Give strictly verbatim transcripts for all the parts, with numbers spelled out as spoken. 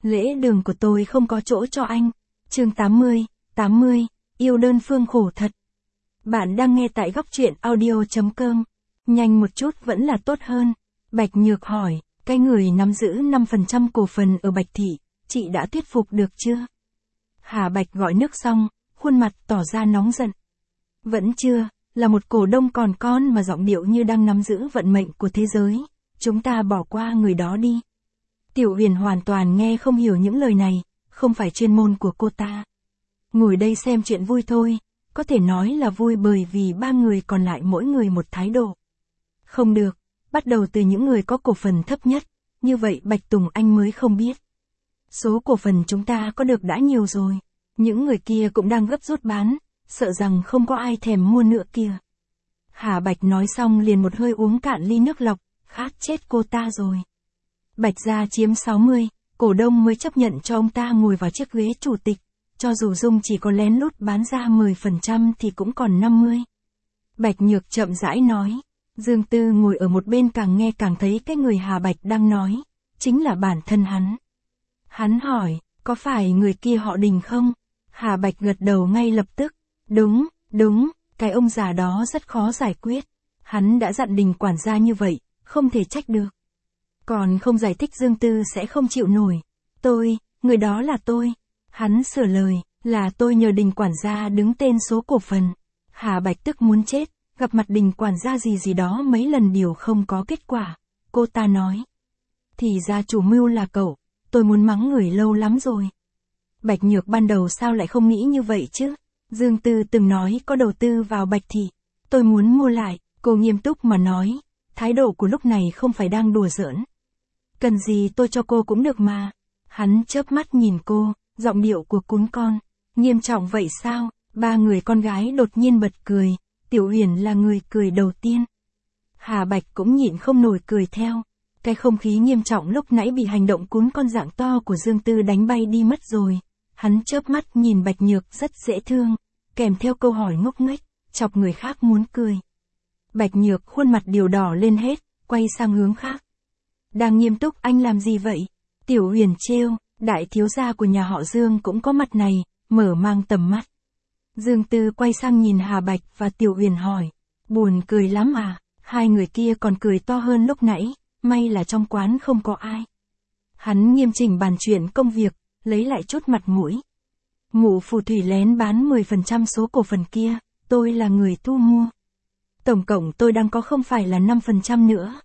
Lễ đường của tôi không có chỗ cho anh. Chương tám mươi, tám mươi, yêu đơn phương khổ thật. Bạn đang nghe tại góc truyện audio chấm com. Nhanh một chút vẫn là tốt hơn. Bạch Nhược hỏi, cái người nắm giữ năm phần trăm cổ phần ở Bạch Thị, chị đã thuyết phục được chưa? Hà Bạch gọi nước xong, khuôn mặt tỏ ra nóng giận. Vẫn chưa, là một cổ đông còn con mà giọng điệu như đang nắm giữ vận mệnh của thế giới. Chúng ta bỏ qua người đó đi. Tiểu Uyển hoàn toàn nghe không hiểu những lời này, không phải chuyên môn của cô ta. Ngồi đây xem chuyện vui thôi, có thể nói là vui bởi vì ba người còn lại mỗi người một thái độ. Không được, bắt đầu từ những người có cổ phần thấp nhất, như vậy Bạch Tùng Anh mới không biết. Số cổ phần chúng ta có được đã nhiều rồi, những người kia cũng đang gấp rút bán, sợ rằng không có ai thèm mua nữa kia. Hà Bạch nói xong liền một hơi uống cạn ly nước lọc, khát chết cô ta rồi. Bạch gia chiếm sáu mươi, cổ đông mới chấp nhận cho ông ta ngồi vào chiếc ghế chủ tịch, cho dù Dung chỉ có lén lút bán ra mười phần trăm thì cũng còn năm mươi. Bạch Nhược chậm rãi nói, Dương Tư ngồi ở một bên càng nghe càng thấy cái người Hà Bạch đang nói, chính là bản thân hắn. Hắn hỏi, có phải người kia họ Đình không? Hà Bạch gật đầu ngay lập tức, đúng, đúng, cái ông già đó rất khó giải quyết. Hắn đã dặn Đình quản gia như vậy, không thể trách được. Còn không giải thích Dương Tư sẽ không chịu nổi. Tôi, người đó là tôi. Hắn sửa lời, là tôi nhờ Đình quản gia đứng tên số cổ phần. Hà Bạch tức muốn chết, gặp mặt Đình quản gia gì gì đó mấy lần đều không có kết quả. Cô ta nói, thì ra chủ mưu là cậu, tôi muốn mắng người lâu lắm rồi. Bạch Nhược ban đầu sao lại không nghĩ như vậy chứ? Dương Tư từng nói có đầu tư vào Bạch Thị, tôi muốn mua lại, cô nghiêm túc mà nói, thái độ của lúc này không phải đang đùa giỡn. Cần gì tôi cho cô cũng được mà. Hắn chớp mắt nhìn cô, giọng điệu của cún con, nghiêm trọng vậy sao? Ba người con gái đột nhiên bật cười, Tiểu Uyển là người cười đầu tiên. Hà Bạch cũng nhịn không nổi cười theo. Cái không khí nghiêm trọng lúc nãy bị hành động cún con dạng to của Dương Tư đánh bay đi mất rồi. Hắn chớp mắt nhìn Bạch Nhược rất dễ thương, kèm theo câu hỏi ngốc nghếch, chọc người khác muốn cười. Bạch Nhược khuôn mặt điều đỏ lên hết, quay sang hướng khác. Đang nghiêm túc anh làm gì vậy? Tiểu Uyển trêu, đại thiếu gia của nhà họ Dương cũng có mặt này, mở mang tầm mắt. Dương Tư quay sang nhìn Hà Bạch và Tiểu Uyển hỏi, buồn cười lắm à? Hai người kia còn cười to hơn lúc nãy, may là trong quán không có ai. Hắn nghiêm chỉnh bàn chuyện công việc, lấy lại chút mặt mũi. Mụ phù thủy lén bán mười phần trăm số cổ phần kia, tôi là người thu mua. Tổng cộng tôi đang có không phải là năm phần trăm nữa.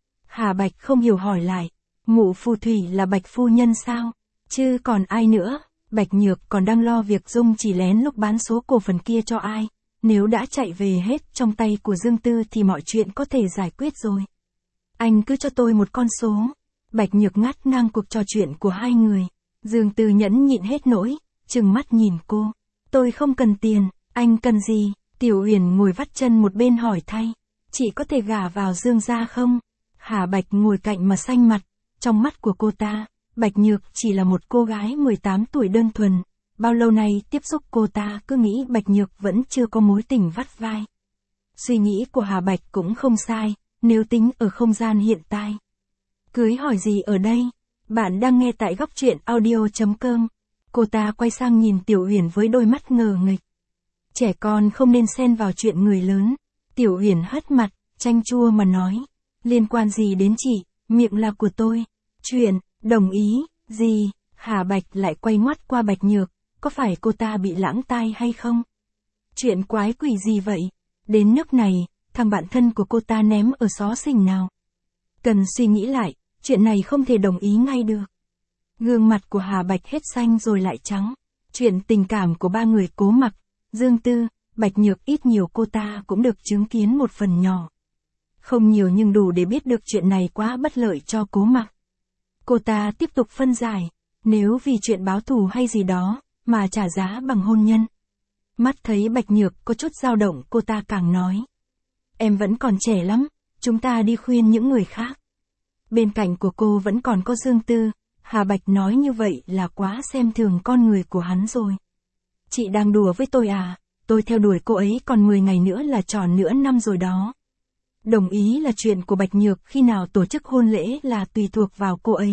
Hà Bạch không hiểu hỏi lại, mụ phù thủy là Bạch phu nhân sao? Chứ còn ai nữa? Bạch Nhược còn đang lo việc Dung chỉ lén lúc bán số cổ phần kia cho ai. Nếu đã chạy về hết trong tay của Dương Tư thì mọi chuyện có thể giải quyết rồi. Anh cứ cho tôi một con số. Bạch Nhược ngắt ngang cuộc trò chuyện của hai người. Dương Tư nhẫn nhịn hết nỗi, trừng mắt nhìn cô. Tôi không cần tiền, anh cần gì? Tiểu Uyển ngồi vắt chân một bên hỏi thay. Chị có thể gả vào Dương gia không? Hà Bạch ngồi cạnh mà xanh mặt. Trong mắt của cô ta, Bạch Nhược chỉ là một cô gái mười tám tuổi đơn thuần. Bao lâu nay tiếp xúc cô ta cứ nghĩ Bạch Nhược vẫn chưa có mối tình vắt vai. Suy nghĩ của Hà Bạch cũng không sai, nếu tính ở không gian hiện tại. Cưới hỏi gì ở đây? Bạn đang nghe tại góc truyện audio chấm com. Cô ta quay sang nhìn Tiểu Uyển với đôi mắt ngờ nghịch. Trẻ con không nên xen vào chuyện người lớn. Tiểu Uyển hất mặt, chanh chua mà nói. Liên quan gì đến chị, miệng là của tôi. Chuyện, đồng ý, gì? Hà Bạch lại quay ngoắt qua Bạch Nhược. Có phải cô ta bị lãng tai hay không? Chuyện quái quỷ gì vậy? Đến nước này, thằng bạn thân của cô ta ném ở xó xỉnh nào? Cần suy nghĩ lại, chuyện này không thể đồng ý ngay được. Gương mặt của Hà Bạch hết xanh rồi lại trắng. Chuyện tình cảm của ba người Cố Mặc, Dương Tư, Bạch Nhược ít nhiều cô ta cũng được chứng kiến một phần nhỏ. Không nhiều nhưng đủ để biết được chuyện này quá bất lợi cho Cố Mặc. Cô ta tiếp tục phân giải, nếu vì chuyện báo thù hay gì đó, mà trả giá bằng hôn nhân. Mắt thấy Bạch Nhược có chút dao động cô ta càng nói. Em vẫn còn trẻ lắm, chúng ta đi khuyên những người khác. Bên cạnh của cô vẫn còn có Dương Tư, Hà Bạch nói như vậy là quá xem thường con người của hắn rồi. Chị đang đùa với tôi à, tôi theo đuổi cô ấy còn mười ngày nữa là tròn nửa năm rồi đó. Đồng ý là chuyện của Bạch Nhược, khi nào tổ chức hôn lễ là tùy thuộc vào cô ấy.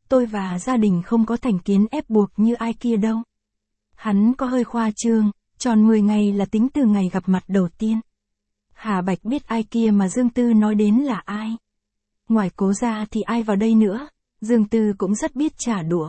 tôi và gia đình không có thành kiến ép buộc như ai kia đâu. Hắn có hơi khoa trương, tròn mười ngày là tính từ ngày gặp mặt đầu tiên. Hà Bạch biết ai kia mà Dương Tư nói đến là ai. Ngoài Cố ra thì ai vào đây nữa, Dương Tư cũng rất biết trả đũa.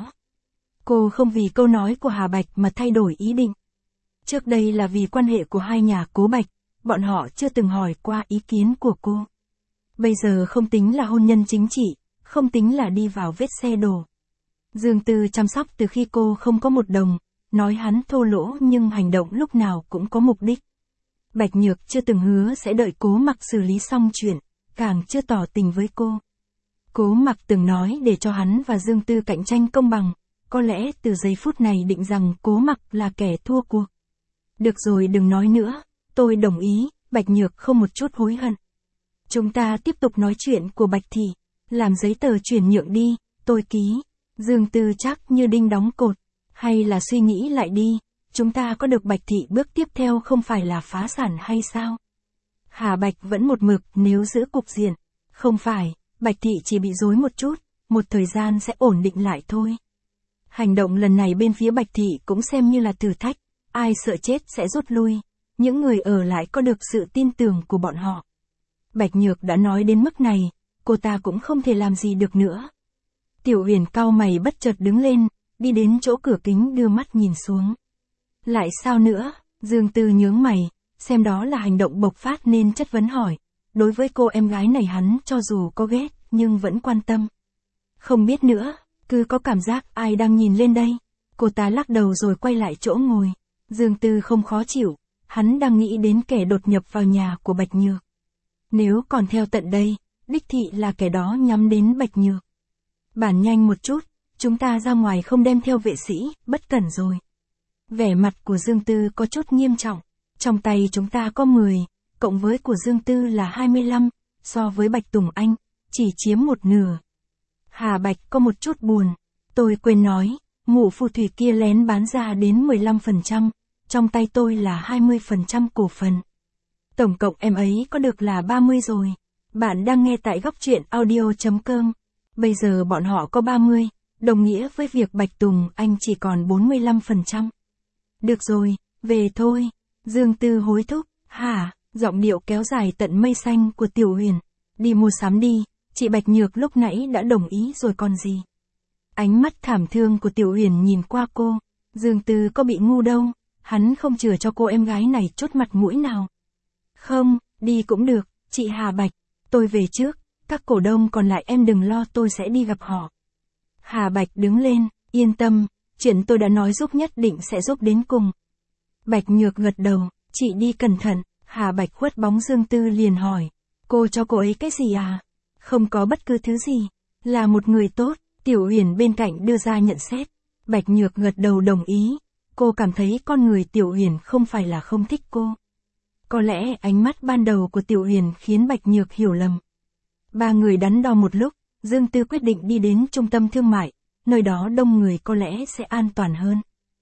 Cô không vì câu nói của Hà Bạch mà thay đổi ý định. Trước đây là vì quan hệ của hai nhà Cố Bạch, bọn họ chưa từng hỏi qua ý kiến của cô. Bây giờ không tính là hôn nhân chính trị, không tính là đi vào vết xe đổ. Dương Tư chăm sóc từ khi cô không có một đồng, nói hắn thô lỗ nhưng hành động lúc nào cũng có mục đích. Bạch Nhược chưa từng hứa sẽ đợi Cố Mặc xử lý xong chuyện, càng chưa tỏ tình với cô. Cố Mặc từng nói để cho hắn và Dương Tư cạnh tranh công bằng, có lẽ từ giây phút này định rằng Cố Mặc là kẻ thua cuộc. Được rồi đừng nói nữa, tôi đồng ý, Bạch Nhược không một chút hối hận. Chúng ta tiếp tục nói chuyện của Bạch Thị, làm giấy tờ chuyển nhượng đi, tôi ký. Dương Tư chắc như đinh đóng cột, hay là suy nghĩ lại đi, chúng ta có được Bạch Thị bước tiếp theo không phải là phá sản hay sao? Hà Bạch vẫn một mực nếu giữ cục diện, không phải, Bạch Thị chỉ bị rối một chút, một thời gian sẽ ổn định lại thôi. Hành động lần này bên phía Bạch Thị cũng xem như là thử thách, ai sợ chết sẽ rút lui, những người ở lại có được sự tin tưởng của bọn họ. Bạch Nhược đã nói đến mức này, cô ta cũng không thể làm gì được nữa. Tiểu Huyền cau mày bất chợt đứng lên, đi đến chỗ cửa kính đưa mắt nhìn xuống. Lại sao nữa? Dương Tư nhướng mày, xem đó là hành động bộc phát nên chất vấn hỏi. Đối với cô em gái này hắn cho dù có ghét, nhưng vẫn quan tâm. Không biết nữa, cứ có cảm giác ai đang nhìn lên đây. Cô ta lắc đầu rồi quay lại chỗ ngồi. Dương Tư không khó chịu, hắn đang nghĩ đến kẻ đột nhập vào nhà của Bạch Nhược. Nếu còn theo tận đây, đích thị là kẻ đó nhắm đến Bạch Nhược. Bản nhanh một chút, chúng ta ra ngoài không đem theo vệ sĩ, bất cẩn rồi. Vẻ mặt của Dương Tư có chút nghiêm trọng, trong tay chúng ta có mười, cộng với của Dương Tư là hai mươi lăm, so với Bạch Tùng Anh, chỉ chiếm một nửa. Hà Bạch có một chút buồn, tôi quên nói, mụ phù thủy kia lén bán ra đến mười lăm phần trăm, trong tay tôi là hai mươi phần trăm cổ phần. Tổng cộng em ấy có được là ba mươi rồi. Bạn đang nghe tại góc truyện audio chấm com. Bây giờ bọn họ có ba mươi, đồng nghĩa với việc Bạch Tùng Anh chỉ còn bốn mươi lăm phần trăm. Được rồi, về thôi. Dương Tư hối thúc, hả, giọng điệu kéo dài tận mây xanh của Tiểu Huyền. Đi mua sắm đi, chị Bạch Nhược lúc nãy đã đồng ý rồi còn gì. Ánh mắt thảm thương của Tiểu Huyền nhìn qua cô. Dương Tư có bị ngu đâu, hắn không chừa cho cô em gái này chút mặt mũi nào. Không, đi cũng được, chị Hà Bạch, tôi về trước, các cổ đông còn lại em đừng lo tôi sẽ đi gặp họ. Hà Bạch đứng lên, yên tâm, chuyện tôi đã nói giúp nhất định sẽ giúp đến cùng. Bạch Nhược gật đầu, chị đi cẩn thận, Hà Bạch khuất bóng Dương Tư liền hỏi, cô cho cô ấy cái gì à? Không có bất cứ thứ gì, là một người tốt, Tiểu Huyền bên cạnh đưa ra nhận xét. Bạch Nhược gật đầu đồng ý, cô cảm thấy con người Tiểu Huyền không phải là không thích cô. Có lẽ ánh mắt ban đầu của Tiểu Huyền khiến Bạch Nhược hiểu lầm. Ba người đắn đo một lúc, Dương Tư quyết định đi đến trung tâm thương mại, nơi đó đông người có lẽ sẽ an toàn hơn.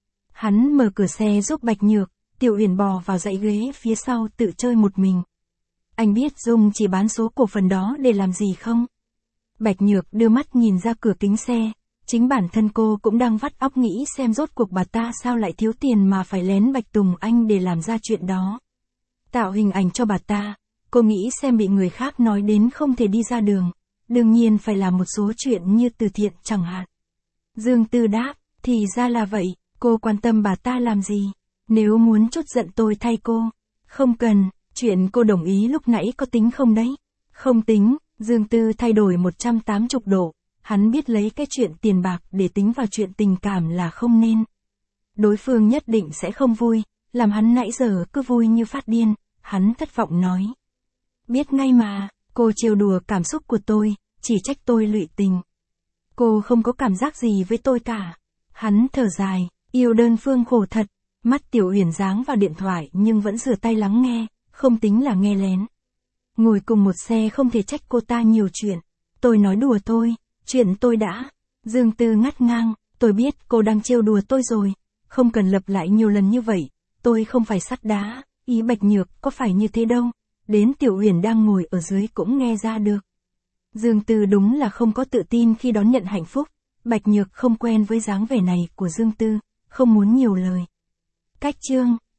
Hắn mở cửa xe giúp Bạch Nhược, Tiểu Huyền bò vào dãy ghế phía sau tự chơi một mình. Anh biết Dung chỉ bán số cổ phần đó để làm gì không? Bạch Nhược đưa mắt nhìn ra cửa kính xe, chính bản thân cô cũng đang vắt óc nghĩ xem rốt cuộc bà ta sao lại thiếu tiền mà phải lén Bạch Tùng Anh để làm ra chuyện đó. Tạo hình ảnh cho bà ta, cô nghĩ xem bị người khác nói đến không thể đi ra đường, đương nhiên phải làm một số chuyện như từ thiện chẳng hạn. Dương Tư đáp, thì ra là vậy, cô quan tâm bà ta làm gì? Nếu muốn trút giận tôi thay cô, không cần, chuyện cô đồng ý lúc nãy có tính không đấy? Không tính, Dương Tư thay đổi một trăm tám mươi độ, hắn biết lấy cái chuyện tiền bạc để tính vào chuyện tình cảm là không nên. Đối phương nhất định sẽ không vui, làm hắn nãy giờ cứ vui như phát điên, hắn thất vọng nói. Biết ngay mà, cô trêu đùa cảm xúc của tôi, chỉ trách tôi lụy tình. Cô không có cảm giác gì với tôi cả. Hắn thở dài, yêu đơn phương khổ thật, mắt Tiểu Huyền giáng vào điện thoại nhưng vẫn rửa tay lắng nghe, không tính là nghe lén. Ngồi cùng một xe không thể trách cô ta nhiều chuyện. Tôi nói đùa thôi, chuyện tôi đã. Dương Tư ngắt ngang, tôi biết cô đang trêu đùa tôi rồi, không cần lặp lại nhiều lần như vậy, tôi không phải sắt đá, ý Bạch Nhược có phải như thế đâu. Đến Tiểu Huyền đang ngồi ở dưới cũng nghe ra được. Dương Tư đúng là không có tự tin khi đón nhận hạnh phúc, Bạch Nhược không quen với dáng vẻ này của Dương Tư, không muốn nhiều lời. Cách chương